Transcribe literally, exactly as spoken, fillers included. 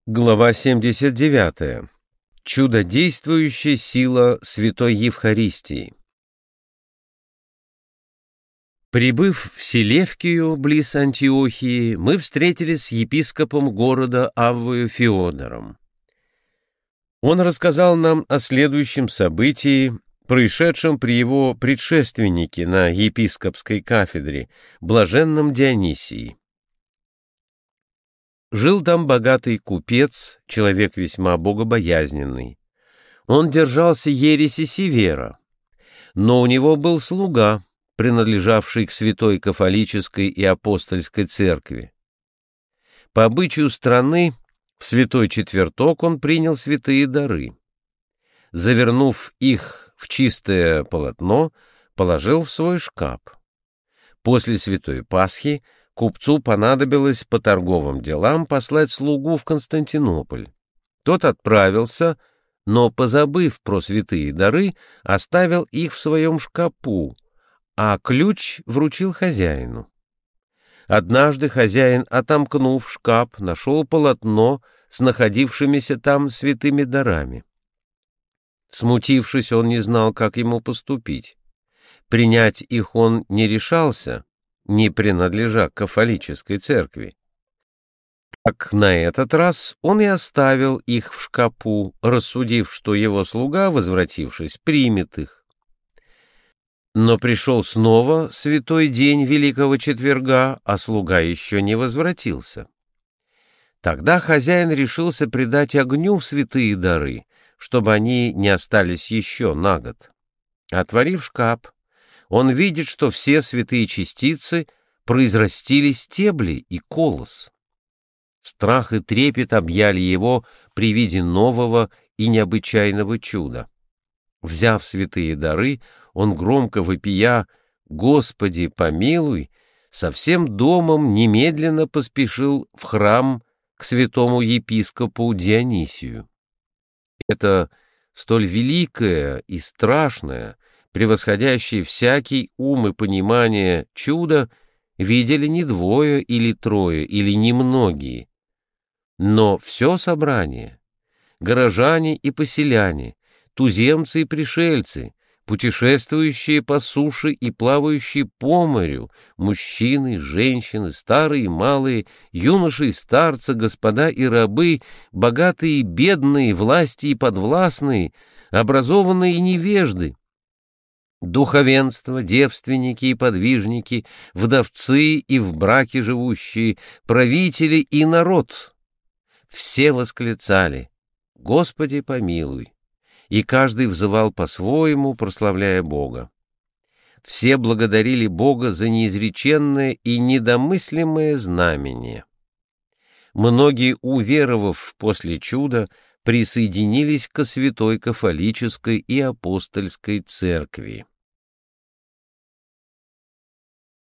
Глава семьдесят девятая. Чудодействующая сила Святой Евхаристии. Прибыв в Селевкию, близ Антиохии, мы встретились с епископом города Аввою Феодором. Он рассказал нам о следующем событии, происшедшем при его предшественнике на епископской кафедре, блаженном Дионисии. Жил там богатый купец, человек весьма богобоязненный. Он держался ереси Севера, но у него был слуга, принадлежавший к святой кафолической и апостольской церкви. По обычаю страны, в святой четверток он принял святые дары. Завернув их в чистое полотно, положил в свой шкаф. После святой Пасхи купцу понадобилось по торговым делам послать слугу в Константинополь. Тот отправился, но, позабыв про святые дары, оставил их в своем шкапу, а ключ вручил хозяину. Однажды хозяин, отомкнув шкаф, нашел полотно с находившимися там святыми дарами. Смутившись, он не знал, как ему поступить. Принять их он не решался, не принадлежа к кафолической церкви. Так на этот раз он и оставил их в шкапу, рассудив, что его слуга, возвратившись, примет их. Но пришел снова святой день Великого Четверга, а слуга еще не возвратился. Тогда хозяин решился предать огню святые дары, чтобы они не остались еще на год. Отворив шкаф, он видит, что все святые частицы произрастили стебли и колос. Страх и трепет объяли его при виде нового и необычайного чуда. Взяв святые дары, он, громко вопия «Господи, помилуй!», со всем домом немедленно поспешил в храм к святому епископу Дионисию. Это столь великое и страшное, превосходящее всякий ум и понимание чудо, видели не двое или трое, или немногие, но все собрание, горожане и поселяне, туземцы и пришельцы, путешествующие по суше и плавающие по морю, мужчины, женщины, старые и малые, юноши и старцы, господа и рабы, богатые и бедные, власти и подвластные, образованные и невежды, духовенство, девственники и подвижники, вдовцы и в браке живущие, правители и народ. Все восклицали: «Господи, помилуй!» И каждый взывал по-своему, прославляя Бога. Все благодарили Бога за неизреченное и недомыслимое знамение. Многие, уверовав после чуда, присоединились ко святой кафолической и апостольской церкви.